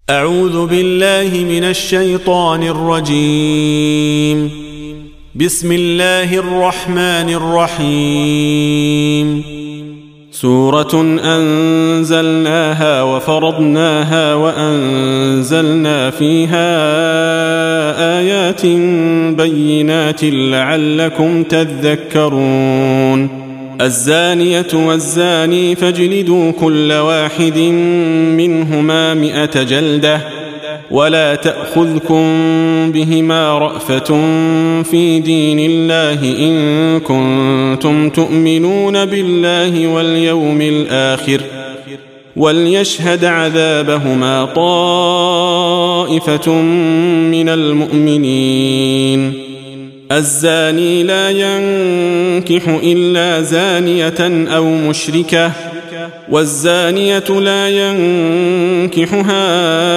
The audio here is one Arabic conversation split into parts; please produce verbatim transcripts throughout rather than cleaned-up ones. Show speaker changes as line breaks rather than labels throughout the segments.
أعوذ بالله من الشيطان الرجيم. بسم الله الرحمن الرحيم. سورة أنزلناها وفرضناها وأنزلنا فيها آيات بينات لعلكم تذكرون. الزانية والزاني فاجلدوا كل واحد منهما مئة جلدة ولا تأخذكم بهما رأفة في دين الله إن كنتم تؤمنون بالله واليوم الآخر وليشهد عذابهما طائفة من المؤمنين. الزاني لا ينكح إلا زانية أو مشركة والزانية لا ينكحها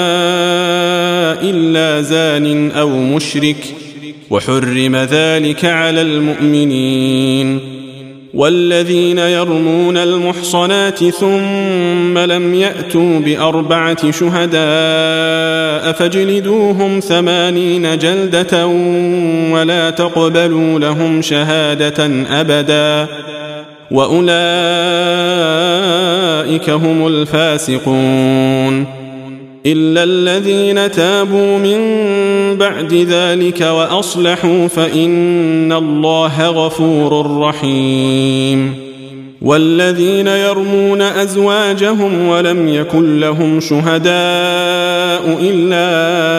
إلا زان أو مشرك وحرم ذلك على المؤمنين. والذين يرمون المحصنات ثم لم يأتوا بأربعة شهداء فاجلدوهم ثمانين جلدة ولا تقبلوا لهم شهادة أبدا وأولئك هم الفاسقون. إلا الذين تابوا من بعد ذلك وأصلحوا فإن الله غفور رحيم. والذين يرمون أزواجهم ولم يكن لهم شهداء إلا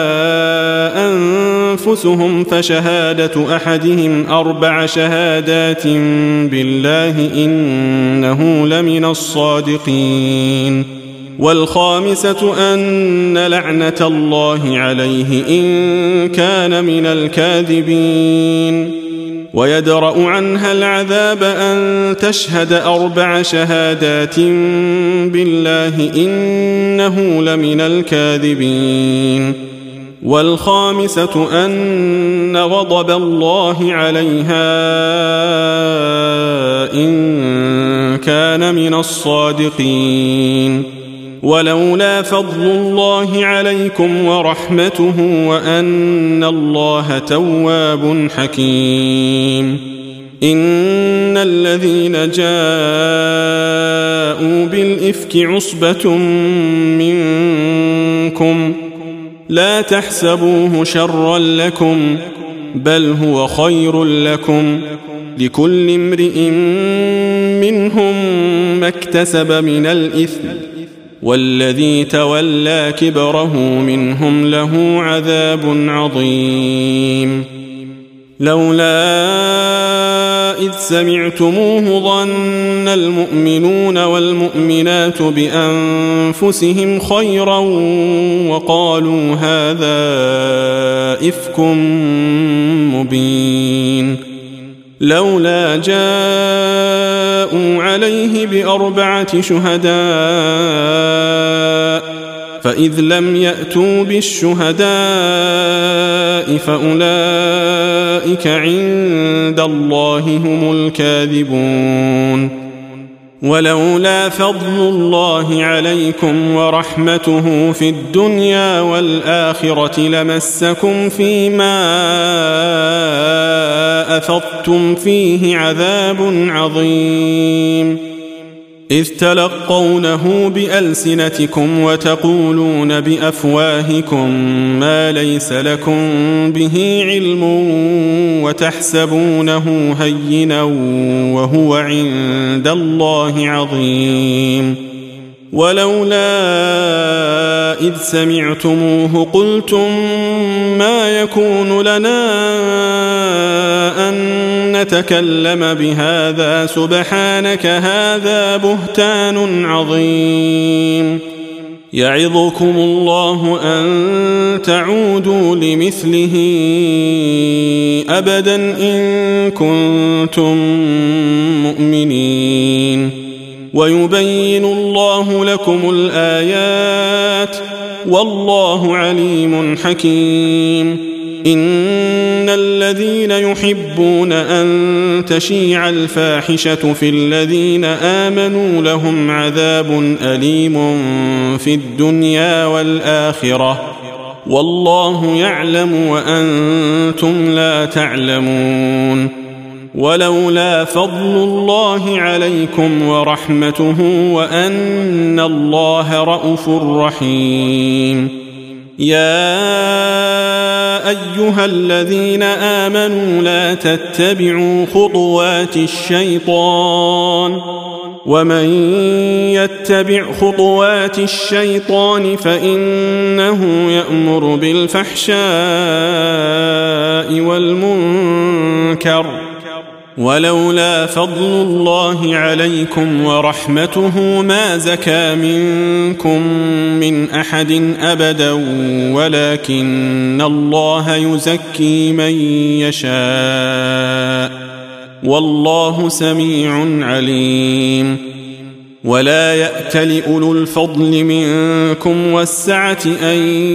أنفسهم فشهادة أحدهم أربع شهادات بالله إنه لمن الصادقين. والخامسة أن لعنة الله عليه إن كان من الكاذبين. ويدرأ عنها العذاب أن تشهد أربع شهادات بالله إنه لمن الكاذبين. والخامسة أن غضب الله عليها إن كان من الصادقين. ولولا فضل الله عليكم ورحمته وأن الله تواب حكيم. إن الذين جاءوا بالإفك عصبة منكم لا تحسبوه شرا لكم بل هو خير لكم لكل امرئ منهم ما اكتسب من الإثم والذي تولى كبره منهم له عذاب عظيم. لولا إذ سمعتموه ظن المؤمنون والمؤمنات بأنفسهم خيرا وقالوا هذا إفك مبين. لولا جاءوا عليه بأربعة شهداء فإذ لم يأتوا بالشهداء فأولئك عند الله هم الكاذبون. ولولا فضل الله عليكم ورحمته في الدنيا والآخرة لمسكم فيما أفضتم فيه عذاب عظيم إذ تلقونه بألسنتكم وتقولون بأفواهكم ما ليس لكم به علم وتحسبونه هينا وهو عند الله عظيم. ولولا إذ سمعتموه قلتم ما يكون لنا أن نتكلم بهذا سبحانك هذا بهتان عظيم. يعظكم الله أن تعودوا لمثله أبدا إن كنتم مؤمنين. ويبين الله لكم الآيات والله عليم حكيم. إن الذين يحبون أن تشيع الفاحشة في الذين آمنوا لهم عذاب أليم في الدنيا والآخرة والله يعلم وأنتم لا تعلمون ولولا فضل الله عليكم ورحمته وأن الله رءوف رحيم يا أيها الذين آمنوا لا تتبعوا خطوات الشيطان ومن يتبع خطوات الشيطان فإنه يأمر بالفحشاء والمنكر ولولا فضل الله عليكم ورحمته ما زكى منكم من أحد أبدا ولكن الله يزكي من يشاء والله سميع عليم ولا يأتل أولو الفضل منكم والسعة أن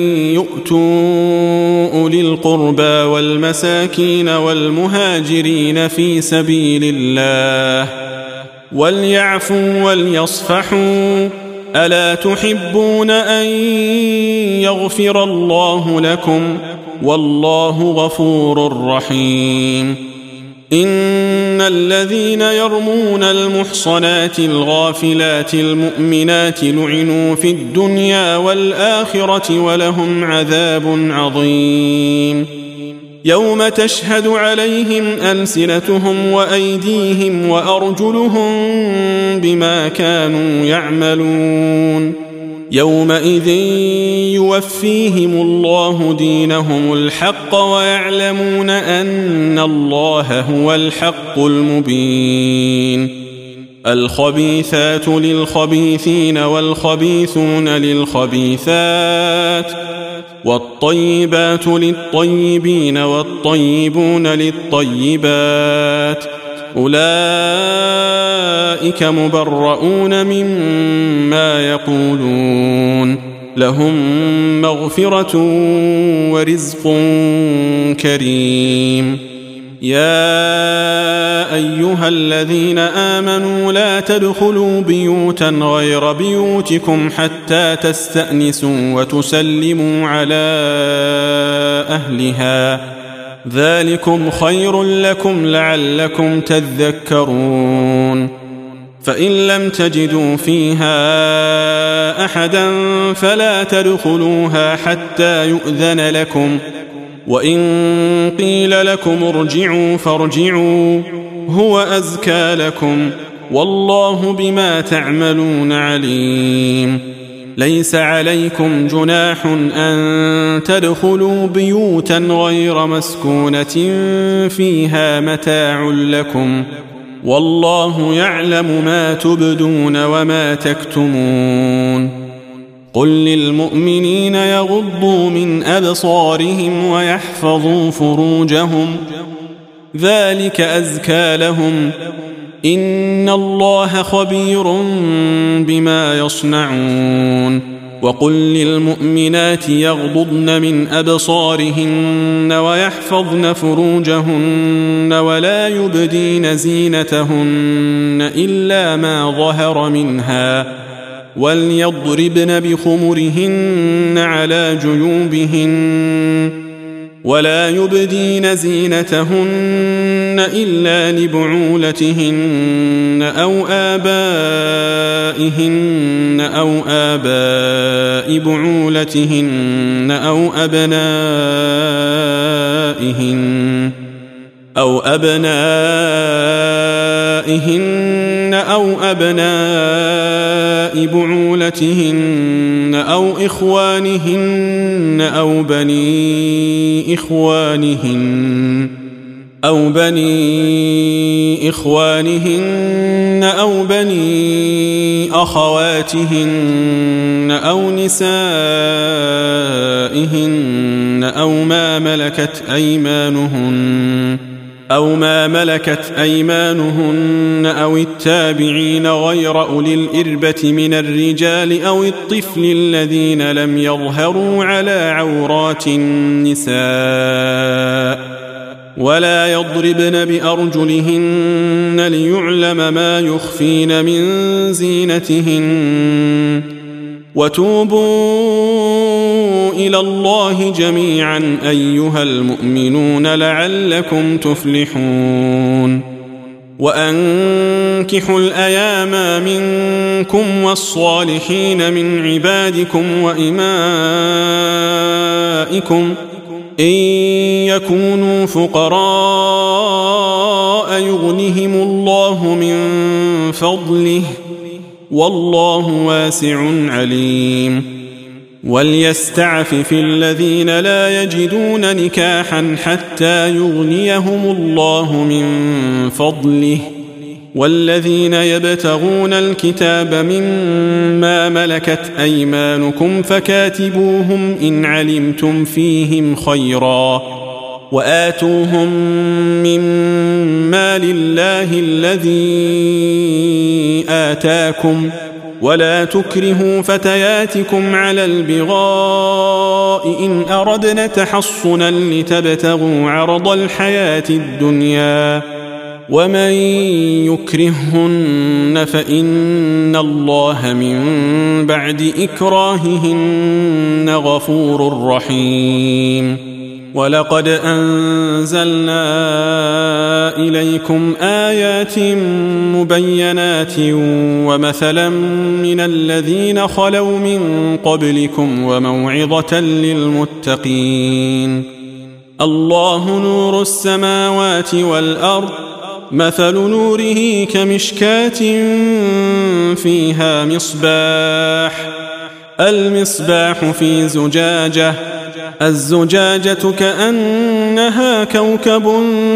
يؤتوا أولي القربى والمساكين والمهاجرين في سبيل الله وليعفوا وليصفحوا ألا تحبون أن يغفر الله لكم والله غفور رحيم إن الذين يرمون المحصنات الغافلات المؤمنات لعنوا في الدنيا والآخرة ولهم عذاب عظيم يوم تشهد عليهم ألسنتهم وأيديهم وأرجلهم بما كانوا يعملون يومئذ يوفيهم الله دينهم الحق ويعلمون أن الله هو الحق المبين الخبيثات للخبيثين والخبيثون للخبيثات والطيبات للطيبين والطيبون للطيبات أولئك مبرؤون مما يقولون لهم مغفرة ورزق كريم يا أيها الذين آمنوا لا تدخلوا بيوتا غير بيوتكم حتى تستأنسوا وتسلموا على أهلها ذلكم خير لكم لعلكم تذكرون فإن لم تجدوا فيها أحدا فلا تدخلوها حتى يؤذن لكم وإن قيل لكم ارجعوا فارجعوا هو أزكى لكم والله بما تعملون عليم ليس عليكم جناح أن تدخلوا بيوتا غير مسكونة فيها متاع لكم والله يعلم ما تبدون وما تكتمون قل للمؤمنين يغضوا من أبصارهم ويحفظوا فروجهم ذلك أزكى لهم إن الله خبير بما يصنعون وقل للمؤمنات يغضضن من أبصارهن ويحفظن فروجهن ولا يبدين زينتهن إلا ما ظهر منها وليضربن بخمرهن على جيوبهن ولا يبدين زينتهن إلا لبعولتهن أو آبائهن أو آباء بعولتهن أو أبنائهن أو أبنائهن أو أبناء بعولتهن أو إخوانهن أو بني إخوانهن أو بني إخوانهن أو بني أخواتهن أو نسائهن أو ما ملكت أيمانهن أو ما ملكت أيمانهن أو التابعين غير أولي الإربة من الرجال أو الطفل الذين لم يظهروا على عورات النساء ولا يضربن بأرجلهن ليعلم ما يخفين من زينتهن وتوبوا إلى الله جميعا أيها المؤمنون لعلكم تفلحون وأنكحوا الأيام منكم والصالحين من عبادكم وإمائكم إن يكونوا فقراء يغنهم الله من فضله والله واسع عليم وليستعفف الذين لا يجدون نكاحا حتى يغنيهم الله من فضله والذين يبتغون الكتاب مما ملكت أيمانكم فكاتبوهم إن علمتم فيهم خيرا وآتوهم مما لله الذي آتاكم ولا تكرهوا فتياتكم على البغاء إن أردنا تحصنا لتبتغوا عرض الحياة الدنيا ومن يكرههن فإن الله من بعد إكراههن غفور رحيم ولقد أنزلنا إليكم آيات مبينات ومثلا من الذين خلوا من قبلكم وموعظة للمتقين الله نور السماوات والأرض مثل نوره كمشكاة فيها مصباح المصباح في زجاجة الزجاجة كأنها كوكب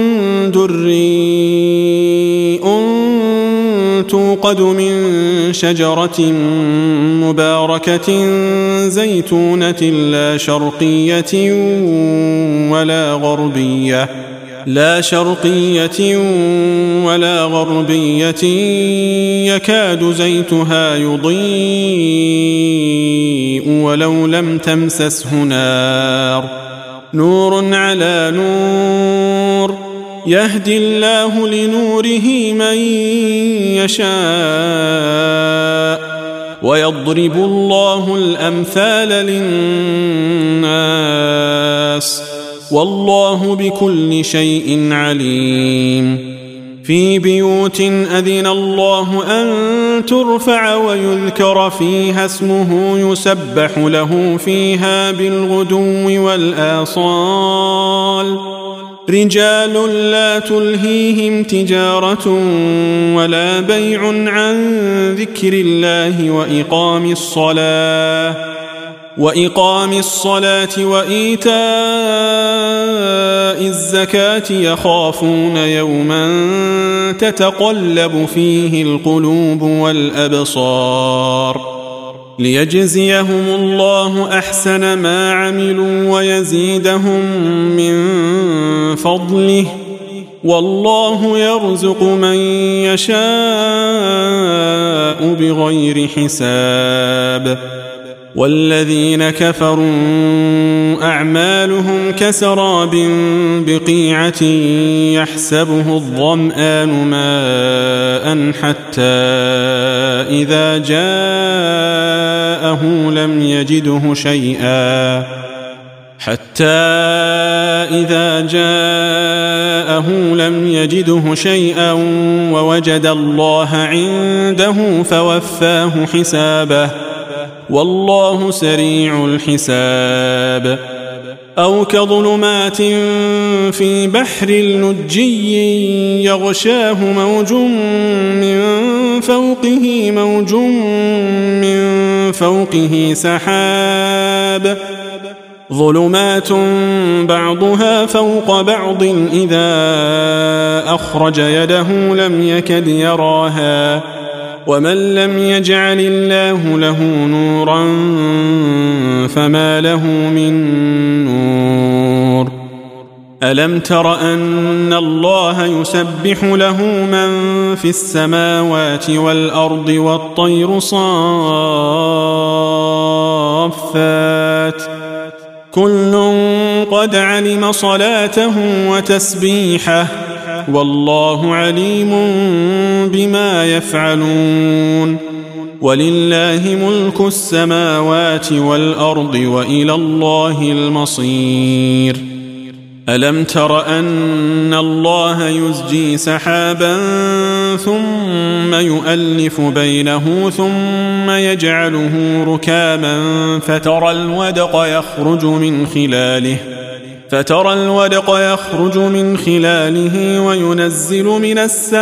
دري توقد من شجرة مباركة زيتونة لا شرقية ولا غربية لا شرقية ولا غربية يكاد زيتها يضيء ولو لم تمسسه نار نور على نور يهدي الله لنوره من يشاء ويضرب الله الأمثال للناس والله بكل شيء عليم في بيوت أذن الله أن ترفع ويذكر فيها اسمه يسبح له فيها بالغدو والآصال رجال لا تلهيهم تجارة ولا بيع عن ذكر الله وإقام الصلاة وإقام الصلاة وإيتاء الزكاة يخافون يوما تتقلب فيه القلوب والأبصار ليجزيهم الله أحسن ما عملوا ويزيدهم من فضله والله يرزق من يشاء بغير حساب والذين كفروا أعمالهم كسراب بقيعة يحسبه الظمآن ماء حتى إذا جاءه لم يجده شيئا حتى إذا جاءه لم يجده شيئا ووجد الله عنده فوفاه حسابه والله سريع الحساب أو كظلمات في بحر لجي يغشاه موج من فوقه موج من فوقه سحاب ظلمات بعضها فوق بعض إذا أخرج يده لم يكد يراها ومن لم يجعل الله له نورا فما له من نور ألم تر أن الله يسبح له من في السماوات والأرض والطير صافات كل قد علم صلاته وتسبيحه والله عليم بما يفعلون ولله ملك السماوات والأرض وإلى الله المصير ألم تر أن الله يزجي سحابا ثم يؤلف بينه ثم يجعله ركاما فترى الودق يخرج من خلاله فترى الودق يخرج من خلاله وينزل من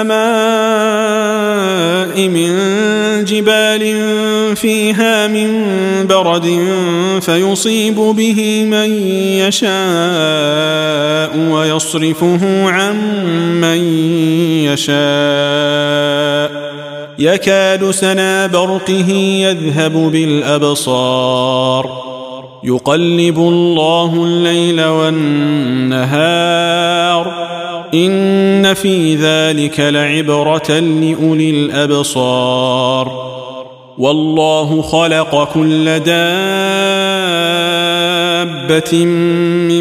السماء من جبال فيها من برد فيصيب به من يشاء ويصرفه عن من يشاء يكاد سنا برقه يذهب بالأبصار يقلب الله الليل والنهار إن في ذلك لعبرة لأولي الأبصار والله خلق كل دابة من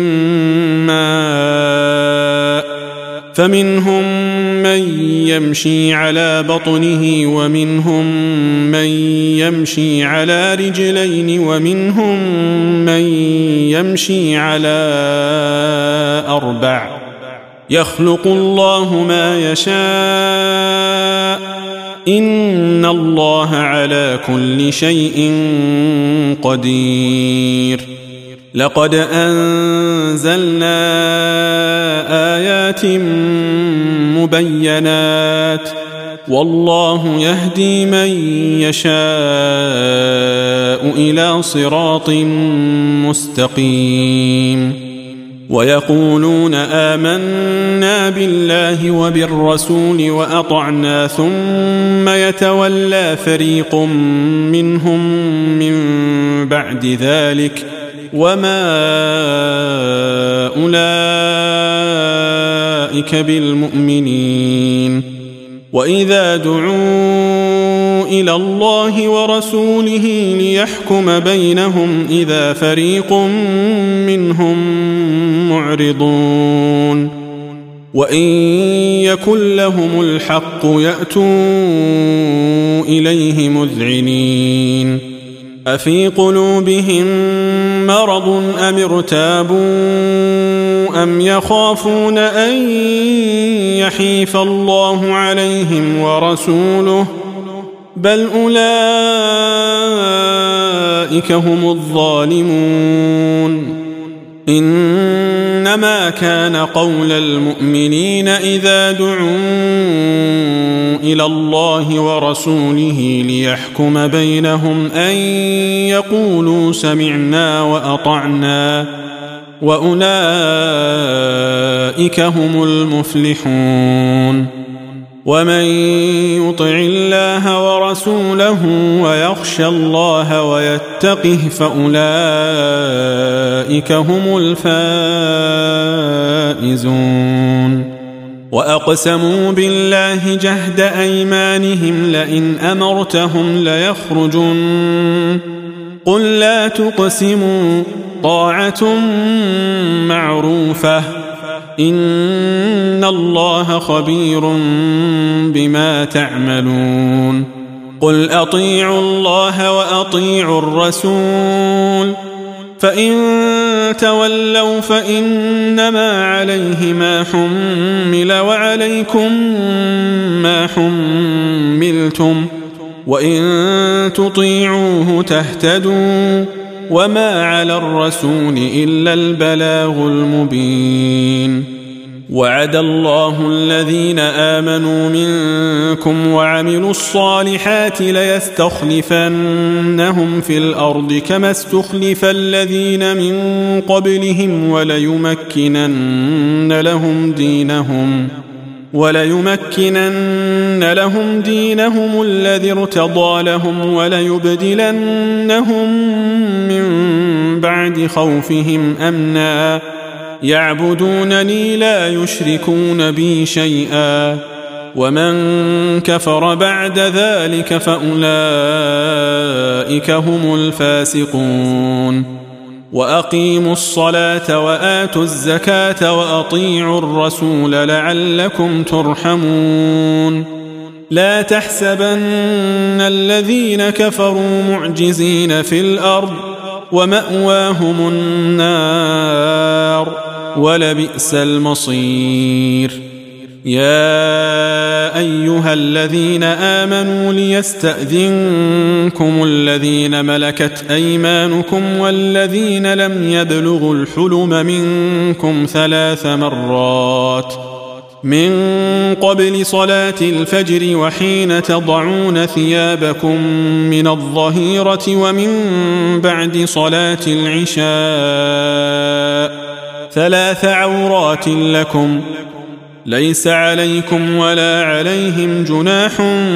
ماء فمنهم من يمشي على بطنه ومنهم من يمشي على رجلين ومنهم من يمشي على أربع يخلق الله ما يشاء إن الله على كل شيء قدير لقد أنزلنا آيات مبينات والله يهدي من يشاء إلى صراط مستقيم ويقولون آمنا بالله وبالرسول وأطعنا ثم يتولى فريق منهم من بعد ذلك وما أولئك بالمؤمنين وإذا دعوا إلى الله ورسوله ليحكم بينهم إذا فريق منهم معرضون وإن يكن لهم الحق يأتوا إليه مذعنين أفي قلوبهم مرض أم ارتابوا أم يخافون أن يحيف الله عليهم ورسوله بل أولئك هم الظالمون إنما كان قول المؤمنين إذا دعوا إلى الله ورسوله ليحكم بينهم أن يقولوا سمعنا وأطعنا وأولئك هم المفلحون ومن يطع الله ورسوله ويخشى الله ويتقه فأولئك هم الفائزون وأقسموا بالله جهد أيمانهم لئن أمرتهم ليخرجن قل لا تقسموا طاعة معروفة إن الله خبير بما تعملون قل أطيعوا الله وأطيعوا الرسول فإن تولوا فإنما عليه ما حمل وعليكم ما حملتم وإن تطيعوه تهتدوا وما على الرسول إلا البلاغ المبين وعد الله الذين آمنوا منكم وعملوا الصالحات ليستخلفنهم في الأرض كما استخلف الذين من قبلهم وليمكنن لهم دينهم وليمكنن لهم دينهم الذي ارتضى لهم وليبدلنهم من بعد خوفهم أمنا يعبدونني لا يشركون بي شيئا ومن كفر بعد ذلك فأولئك هم الفاسقون وأقيموا الصلاة وآتوا الزكاة وأطيعوا الرسول لعلكم ترحمون لا تحسبن الذين كفروا معجزين في الأرض ومأواهم النار ولبئس المصير يا أيها الذين آمنوا ليستأذنكم الذين ملكت أيمانكم والذين لم يبلغوا الحلم منكم ثلاث مرات من قبل صلاة الفجر وحين تضعون ثيابكم من الظهيرة ومن بعد صلاة العشاء ثلاث عورات لكم ليس عليكم ولا عليهم جناح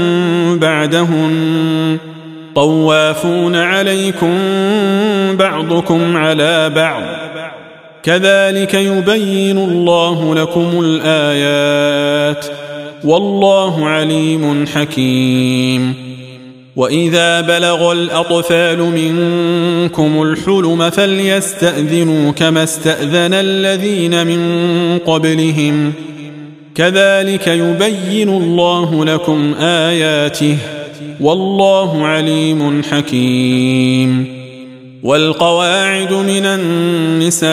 بعدهن طوافون عليكم بعضكم على بعض كذلك يبين الله لكم الآيات والله عليم حكيم وإذا بلغ الأطفال منكم الحلم فليستأذنوا كما استأذن الذين من قبلهم كذلك يبين الله لكم آياته والله عليم حكيم والقواعد من النساء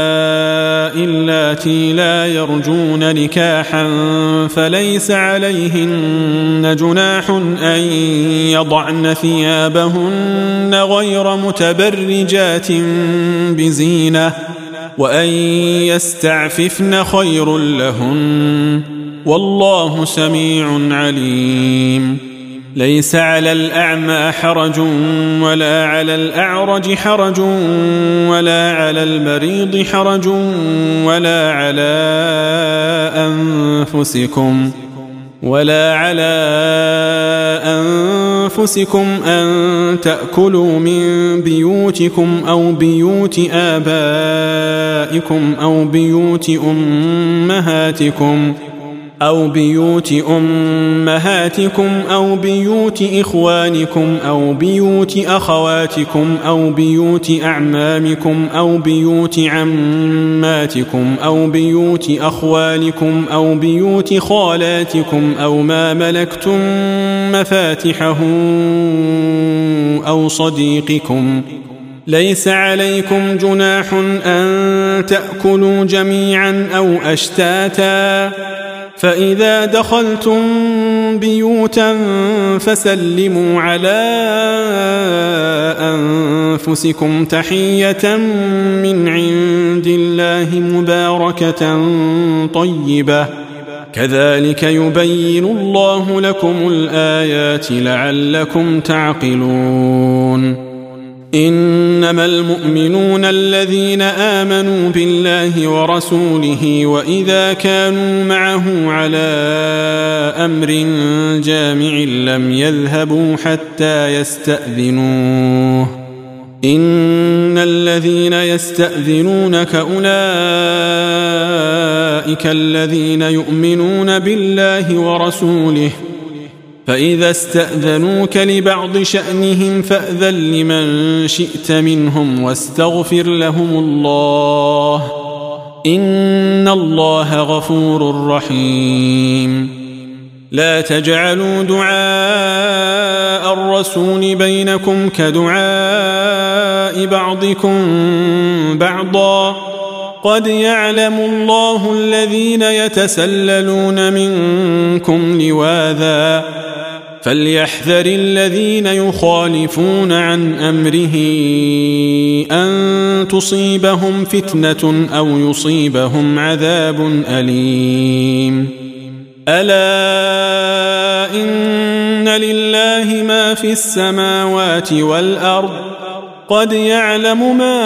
اللاتي لا يرجون نكاحا فليس عليهن جناح أن يضعن ثيابهن غير متبرجات بزينة وأن يستعففن خير لهن والله سميع عليم ليس على الأعمى حرج ولا على الأعرج حرج ولا على المريض حرج ولا على أنفسكم ولا على أنفسكم أن تأكلوا من بيوتكم أو بيوت آبائكم أو بيوت أمهاتكم أو بيوت أمهاتكم أو بيوت إخوانكم أو بيوت أخواتكم أو بيوت أعمامكم أو بيوت عماتكم أو بيوت أخوالكم أو بيوت خالاتكم أو ما ملكتم مفاتحه أو صديقكم ليس عليكم جناح أن تأكلوا جميعا أو أشتاتا فإذا دخلتم بيوتا فسلموا على أنفسكم تحية من عند الله مباركة طيبة كذلك يبين الله لكم الآيات لعلكم تعقلون إنما المؤمنون الذين آمنوا بالله ورسوله وإذا كانوا معه على أمر جامع لم يذهبوا حتى يستأذنوه إن الذين يستأذنونك أولئك الذين يؤمنون بالله ورسوله فإذا استأذنوك لبعض شأنهم فأذن لمن شئت منهم واستغفر لهم الله إن الله غفور رحيم لا تجعلوا دعاء الرسول بينكم كدعاء بعضكم بعضا قد يعلم الله الذين يتسللون منكم لواذا فليحذر الذين يخالفون عن أمره أن تصيبهم فتنة أو يصيبهم عذاب أليم ألا إن لله ما في السماوات والأرض قد يعلم ما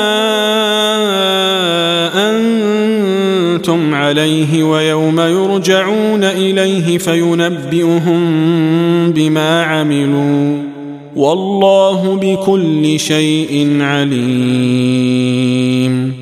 أنتم عليه ويوم يرجعون إليه فينبئهم بما عملوا والله بكل شيء عليم